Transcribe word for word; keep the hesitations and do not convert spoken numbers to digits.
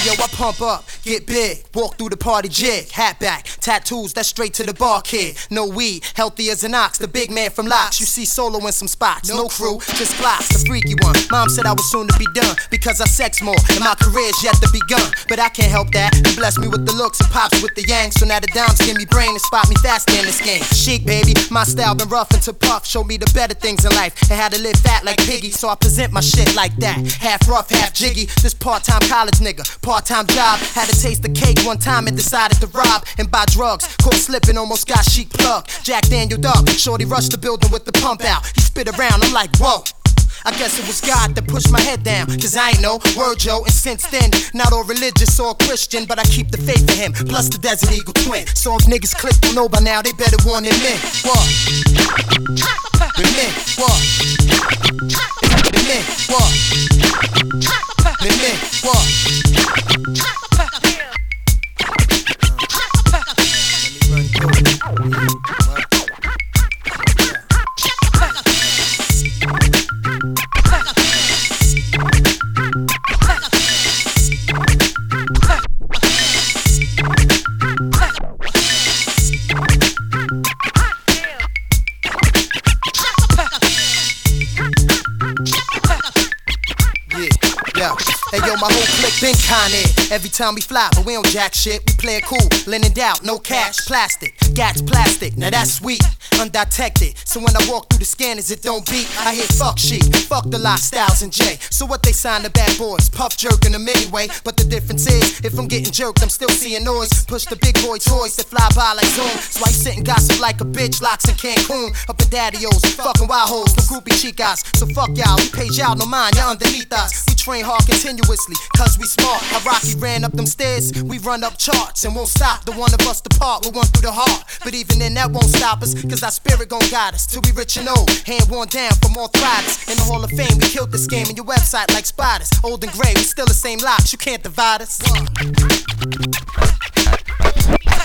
yo, I pump up, get big, walk through the party jig, hat back, tattoos, that's straight to the bar kid. No weed, healthy as an ox, the big man from Locks. You see solo in some spots, no crew, just Glocks, the freaky one. Mom said I was soon to be done, because I sex more, and my career's yet to begun. But I can't help that, he blessed me with the looks and pops with the yang. So now the dimes give me brain and spot me faster in this game. Chic, baby, my style been rough into puff, showed me the better things in life, and how to live fat like Piggy. So I present my shit like that, half rough, half jiggy. This part-time college nigga, part-time job. Had to taste the cake one time and decided to rob and buy drugs. Caught slipping, almost got Chic plugged. Jack Daniel Dub, shorty rushed the building with the pump out. He spit around, I'm like, whoa. I guess it was God that pushed my head down, cause I ain't know word, Joe. And since then, not all religious or Christian, but I keep the faith in him, plus the Desert Eagle twin. So if niggas click don't know by now, they better warn them in. What? The men, what? The men, what? The men, what? Let me run through it. Hey yo, my whole clique been Con Air. Every time we fly, but we don't jack shit. We play it cool, linen out, no cash, plastic. Gats plastic, now that's sweet, undetected. So when I walk through the scanners, it don't beat. I hear fuck shit, fuck the lot, Styles and J. So what they sign the bad boys, puff jerking them anyway. But the difference is, if I'm getting jerked, I'm still seeing noise. Push the big boy toys that fly by like Zoom. So I sit and gossip like a bitch, locks in Cancun. Up in daddy-os, fucking wild hoes, no groupie chicas. So fuck y'all, we page y'all, no mind, y'all underneath us. We train hard continuously, cause we smart. How Rocky ran up them stairs, we run up charts and won't stop the one of us to part with one through the heart. But even then that won't stop us, cause our spirit gon' guide us till we rich and old, hand worn down from arthritis. In the Hall of Fame, we killed this game in your website like spiders. Old and gray, we still the same locks, you can't divide us.